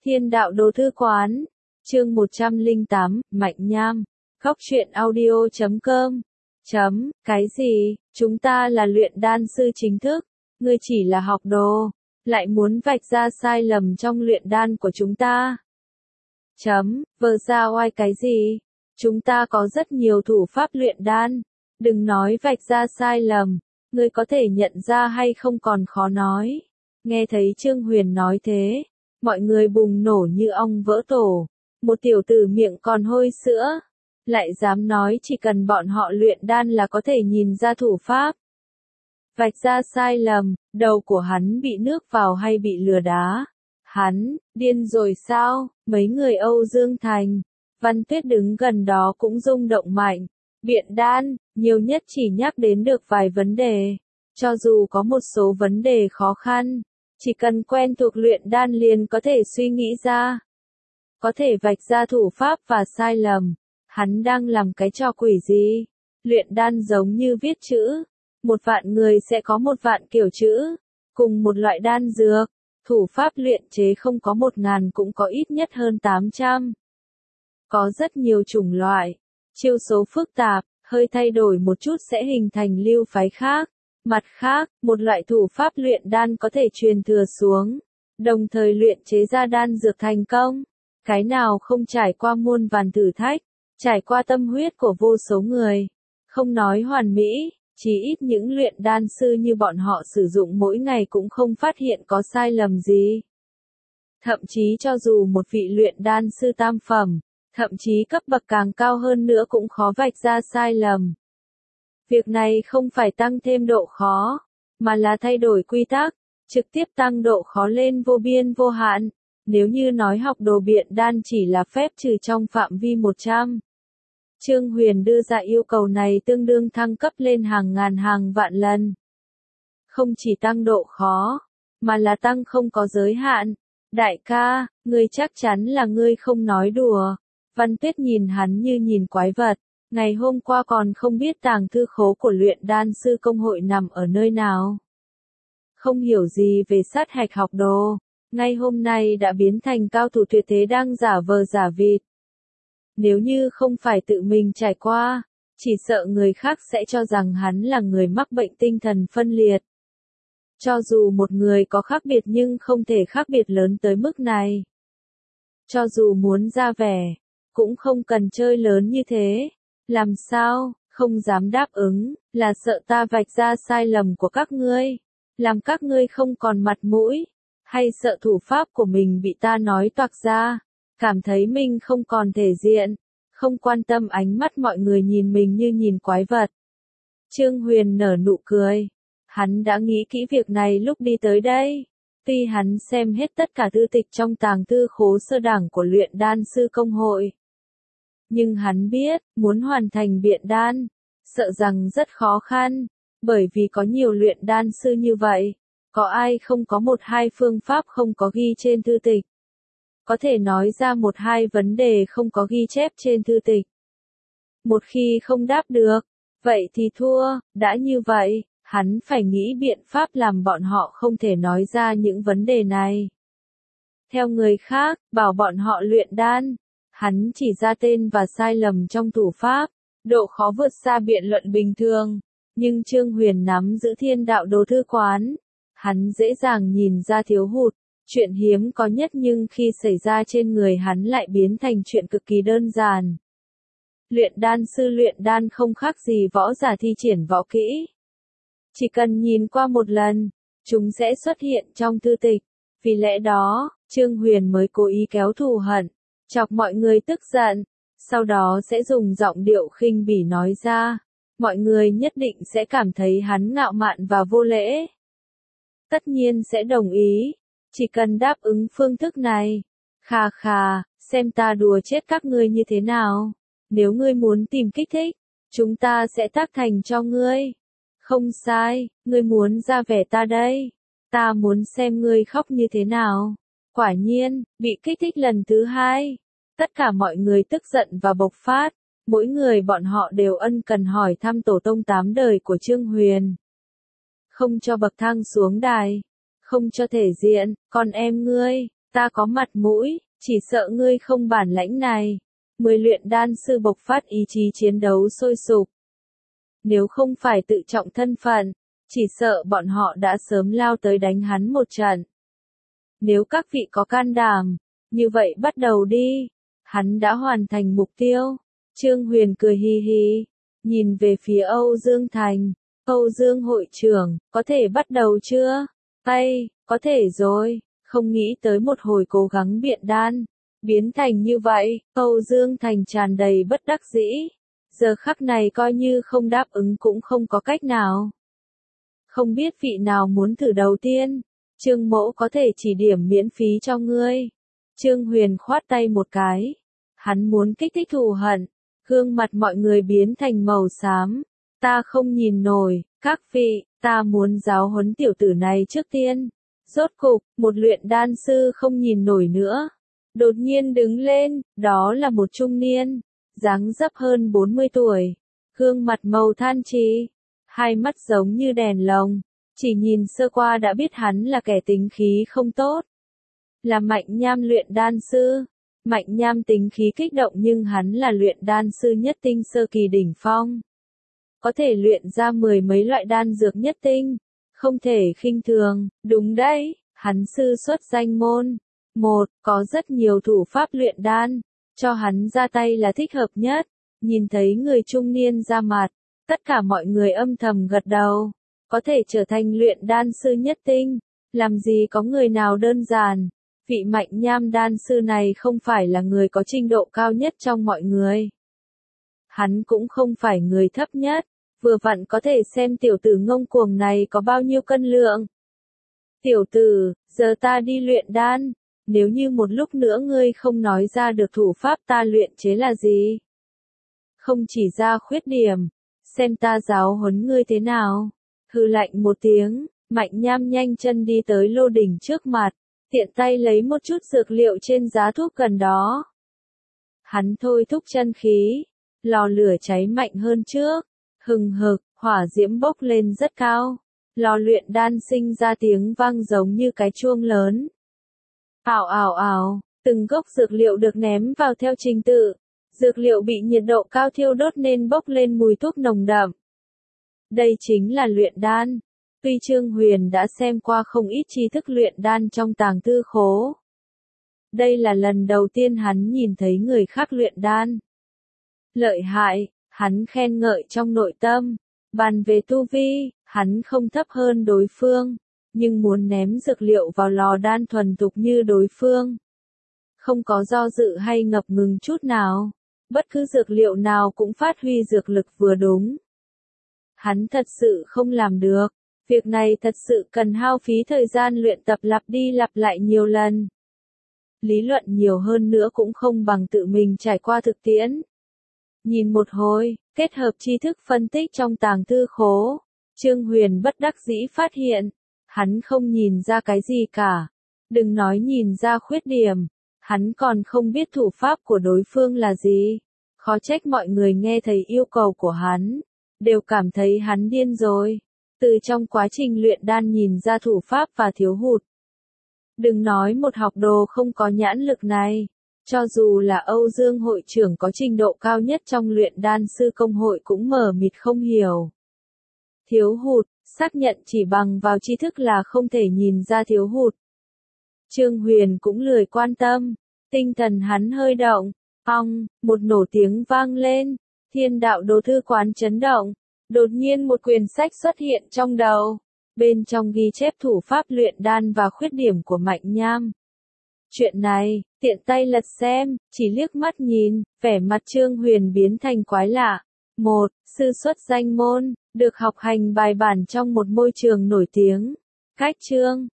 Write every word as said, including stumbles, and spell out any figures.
Thiên đạo đồ thư quán, chương một trăm lẻ tám, Mạnh Nham, Khóc Chuyện Audio chấm com. Chấm, cái gì, chúng ta là luyện đan sư chính thức, ngươi chỉ là học đồ, lại muốn vạch ra sai lầm trong luyện đan của chúng ta. Chấm, vờ ra oai cái gì, chúng ta có rất nhiều thủ pháp luyện đan, đừng nói vạch ra sai lầm, ngươi có thể nhận ra hay không còn khó nói. Nghe thấy Trương Huyền nói thế, mọi người bùng nổ như ong vỡ tổ, một tiểu tử miệng còn hôi sữa, lại dám nói chỉ cần bọn họ luyện đan là có thể nhìn ra thủ pháp. Vạch ra sai lầm, đầu của hắn bị nước vào hay bị lừa đá? Hắn, điên rồi sao? Mấy người Âu Dương Thành, Văn Tuyết đứng gần đó cũng rung động mạnh. Biện đan, nhiều nhất chỉ nhắc đến được vài vấn đề. Cho dù có một số vấn đề khó khăn, chỉ cần quen thuộc luyện đan liền có thể suy nghĩ ra. Có thể vạch ra thủ pháp và sai lầm. Hắn đang làm cái trò quỷ gì? Luyện đan giống như viết chữ. Một vạn người sẽ có một vạn kiểu chữ. Cùng một loại đan dược, thủ pháp luyện chế không có một ngàn cũng có ít nhất hơn tám trăm. Có rất nhiều chủng loại. Chiêu số phức tạp, hơi thay đổi một chút sẽ hình thành lưu phái khác. Mặt khác, một loại thủ pháp luyện đan có thể truyền thừa xuống, đồng thời luyện chế ra đan dược thành công. Cái nào không trải qua muôn vàn thử thách, trải qua tâm huyết của vô số người. Không nói hoàn mỹ, chỉ ít những luyện đan sư như bọn họ sử dụng mỗi ngày cũng không phát hiện có sai lầm gì. Thậm chí cho dù một vị luyện đan sư tam phẩm, thậm chí cấp bậc càng cao hơn nữa cũng khó vạch ra sai lầm. Việc này không phải tăng thêm độ khó, mà là thay đổi quy tắc, trực tiếp tăng độ khó lên vô biên vô hạn. Nếu như nói học đồ biện đan chỉ là phép trừ trong phạm vi một trăm. Trương Huyền đưa ra yêu cầu này tương đương thăng cấp lên hàng ngàn hàng vạn lần. Không chỉ tăng độ khó, mà là tăng không có giới hạn. Đại ca, ngươi chắc chắn là ngươi không nói đùa. Văn Tuyết nhìn hắn như nhìn quái vật. Ngày hôm qua còn không biết tàng thư khố của luyện đan sư công hội nằm ở nơi nào. Không hiểu gì về sát hạch học đồ. Ngay hôm nay đã biến thành cao thủ tuyệt thế đang giả vờ giả vịt. Nếu như không phải tự mình trải qua, chỉ sợ người khác sẽ cho rằng hắn là người mắc bệnh tinh thần phân liệt. Cho dù một người có khác biệt nhưng không thể khác biệt lớn tới mức này. Cho dù muốn ra vẻ, cũng không cần chơi lớn như thế. Làm sao, không dám đáp ứng, là sợ ta vạch ra sai lầm của các ngươi, làm các ngươi không còn mặt mũi, hay sợ thủ pháp của mình bị ta nói toạc ra, cảm thấy mình không còn thể diện, không quan tâm ánh mắt mọi người nhìn mình như nhìn quái vật. Trương Huyền nở nụ cười, hắn đã nghĩ kỹ việc này lúc đi tới đây, tuy hắn xem hết tất cả thư tịch trong tàng thư khố sơ đẳng của luyện đan sư công hội. Nhưng hắn biết, muốn hoàn thành biện đan, sợ rằng rất khó khăn, bởi vì có nhiều luyện đan sư như vậy, có ai không có một hai phương pháp không có ghi trên thư tịch. Có thể nói ra một hai vấn đề không có ghi chép trên thư tịch. Một khi không đáp được, vậy thì thua, đã như vậy, hắn phải nghĩ biện pháp làm bọn họ không thể nói ra những vấn đề này. Theo người khác, bảo bọn họ luyện đan. Hắn chỉ ra tên và sai lầm trong thủ pháp, độ khó vượt xa biện luận bình thường, nhưng Trương Huyền nắm giữ thiên đạo đồ thư quán, hắn dễ dàng nhìn ra thiếu hụt, chuyện hiếm có nhất nhưng khi xảy ra trên người hắn lại biến thành chuyện cực kỳ đơn giản. Luyện đan sư luyện đan không khác gì võ giả thi triển võ kỹ. Chỉ cần nhìn qua một lần, chúng sẽ xuất hiện trong thư tịch, vì lẽ đó, Trương Huyền mới cố ý kéo thù hận. Chọc mọi người tức giận, sau đó sẽ dùng giọng điệu khinh bỉ nói ra, mọi người nhất định sẽ cảm thấy hắn ngạo mạn và vô lễ. Tất nhiên sẽ đồng ý, chỉ cần đáp ứng phương thức này. Khà khà, xem ta đùa chết các ngươi như thế nào. Nếu ngươi muốn tìm kích thích, chúng ta sẽ tác thành cho ngươi. Không sai, ngươi muốn ra vẻ ta đây. Ta muốn xem ngươi khóc như thế nào. Quả nhiên, bị kích thích lần thứ hai. Tất cả mọi người tức giận và bộc phát, mỗi người bọn họ đều ân cần hỏi thăm tổ tông tám đời của Trương Huyền. Không cho bậc thang xuống đài, không cho thể diện, còn em ngươi, Ta có mặt mũi, chỉ sợ ngươi không bản lãnh này. Mười luyện đan sư bộc phát ý chí chiến đấu sôi sục. Nếu không phải tự trọng thân phận, chỉ sợ bọn họ đã sớm lao tới đánh hắn một trận. Nếu các vị có can đảm, như vậy bắt đầu đi. Hắn đã hoàn thành mục tiêu. Trương Huyền cười hi hi, nhìn về phía Âu Dương Thành. Âu Dương hội trưởng, có thể bắt đầu chưa? Tay, có thể rồi. Không nghĩ tới một hồi cố gắng biện đan, biến thành như vậy. Âu Dương Thành tràn đầy bất đắc dĩ. Giờ khắc này coi như không đáp ứng cũng không có cách nào. Không biết vị nào muốn thử đầu tiên. Trương Mỗ có thể chỉ điểm miễn phí cho ngươi. Trương Huyền khoát tay một cái. Hắn muốn kích thích thù hận. Gương mặt mọi người biến thành màu xám. Ta không nhìn nổi, các vị, ta muốn giáo huấn tiểu tử này trước tiên. Rốt cục, một luyện đan sư không nhìn nổi nữa. Đột nhiên đứng lên, đó là một trung niên, dáng dấp hơn bốn mươi tuổi. Gương mặt màu than trì, hai mắt giống như đèn lồng. Chỉ nhìn sơ qua đã biết hắn là kẻ tính khí không tốt. Là Mạnh Nham luyện đan sư. Mạnh Nham tính khí kích động nhưng hắn là luyện đan sư nhất tinh sơ kỳ đỉnh phong. Có thể luyện ra mười mấy loại đan dược nhất tinh. Không thể khinh thường, đúng đấy, hắn sư xuất danh môn. Một, có rất nhiều thủ pháp luyện đan. Cho hắn ra tay là thích hợp nhất. Nhìn thấy người trung niên ra mặt. Tất cả mọi người âm thầm gật đầu. Có thể trở thành luyện đan sư nhất tinh. Làm gì có người nào đơn giản. Vị Mạnh Nham đan sư này không phải là người có trình độ cao nhất trong mọi người. Hắn cũng không phải người thấp nhất. Vừa vặn có thể xem tiểu tử ngông cuồng này có bao nhiêu cân lượng. Tiểu tử, giờ ta đi luyện đan. Nếu như một lúc nữa ngươi không nói ra được thủ pháp ta luyện chế là gì. Không chỉ ra khuyết điểm. Xem ta giáo huấn ngươi thế nào. Hừ lạnh một tiếng, Mạnh Nham nhanh chân đi tới lô đỉnh trước mặt. Tiện tay lấy một chút dược liệu trên giá thuốc gần đó. Hắn thôi thúc chân khí. Lò lửa cháy mạnh hơn trước. Hừng hực, hỏa diễm bốc lên rất cao. Lò luyện đan sinh ra tiếng vang giống như cái chuông lớn. Ảo ảo ảo, từng gốc dược liệu được ném vào theo trình tự. Dược liệu bị nhiệt độ cao thiêu đốt nên bốc lên mùi thuốc nồng đậm. Đây chính là luyện đan. Tuy Trương Huyền đã xem qua không ít tri thức luyện đan trong tàng thư khố. Đây là lần đầu tiên hắn nhìn thấy người khác luyện đan. Lợi hại, hắn khen ngợi trong nội tâm. Bàn về tu vi, hắn không thấp hơn đối phương. Nhưng muốn ném dược liệu vào lò đan thuần thục như đối phương. Không có do dự hay ngập ngừng chút nào. Bất cứ dược liệu nào cũng phát huy dược lực vừa đúng. Hắn thật sự không làm được. Việc này thật sự cần hao phí thời gian luyện tập lặp đi lặp lại nhiều lần. Lý luận nhiều hơn nữa cũng không bằng tự mình trải qua thực tiễn. Nhìn một hồi, kết hợp tri thức phân tích trong tàng thư khố, Trương Huyền bất đắc dĩ phát hiện, hắn không nhìn ra cái gì cả. Đừng nói nhìn ra khuyết điểm, hắn còn không biết thủ pháp của đối phương là gì. Khó trách mọi người nghe thấy yêu cầu của hắn, đều cảm thấy hắn điên rồi. Từ trong quá trình luyện đan nhìn ra thủ pháp và thiếu hụt. Đừng nói một học đồ không có nhãn lực này. Cho dù là Âu Dương hội trưởng có trình độ cao nhất trong luyện đan sư công hội cũng mờ mịt không hiểu. Thiếu hụt, xác nhận chỉ bằng vào tri thức là không thể nhìn ra thiếu hụt. Trương Huyền cũng lười quan tâm. Tinh thần hắn hơi động. Ong, một nổ tiếng vang lên. Thiên đạo đồ thư quán chấn động. Đột nhiên một quyển sách xuất hiện trong đầu. Bên trong ghi chép thủ pháp luyện đan và khuyết điểm của Mạnh Nham. Chuyện này, tiện tay lật xem, chỉ liếc mắt nhìn, vẻ mặt Trương Huyền biến thành quái lạ. Một, sư xuất danh môn, được học hành bài bản trong một môi trường nổi tiếng. Cách chương,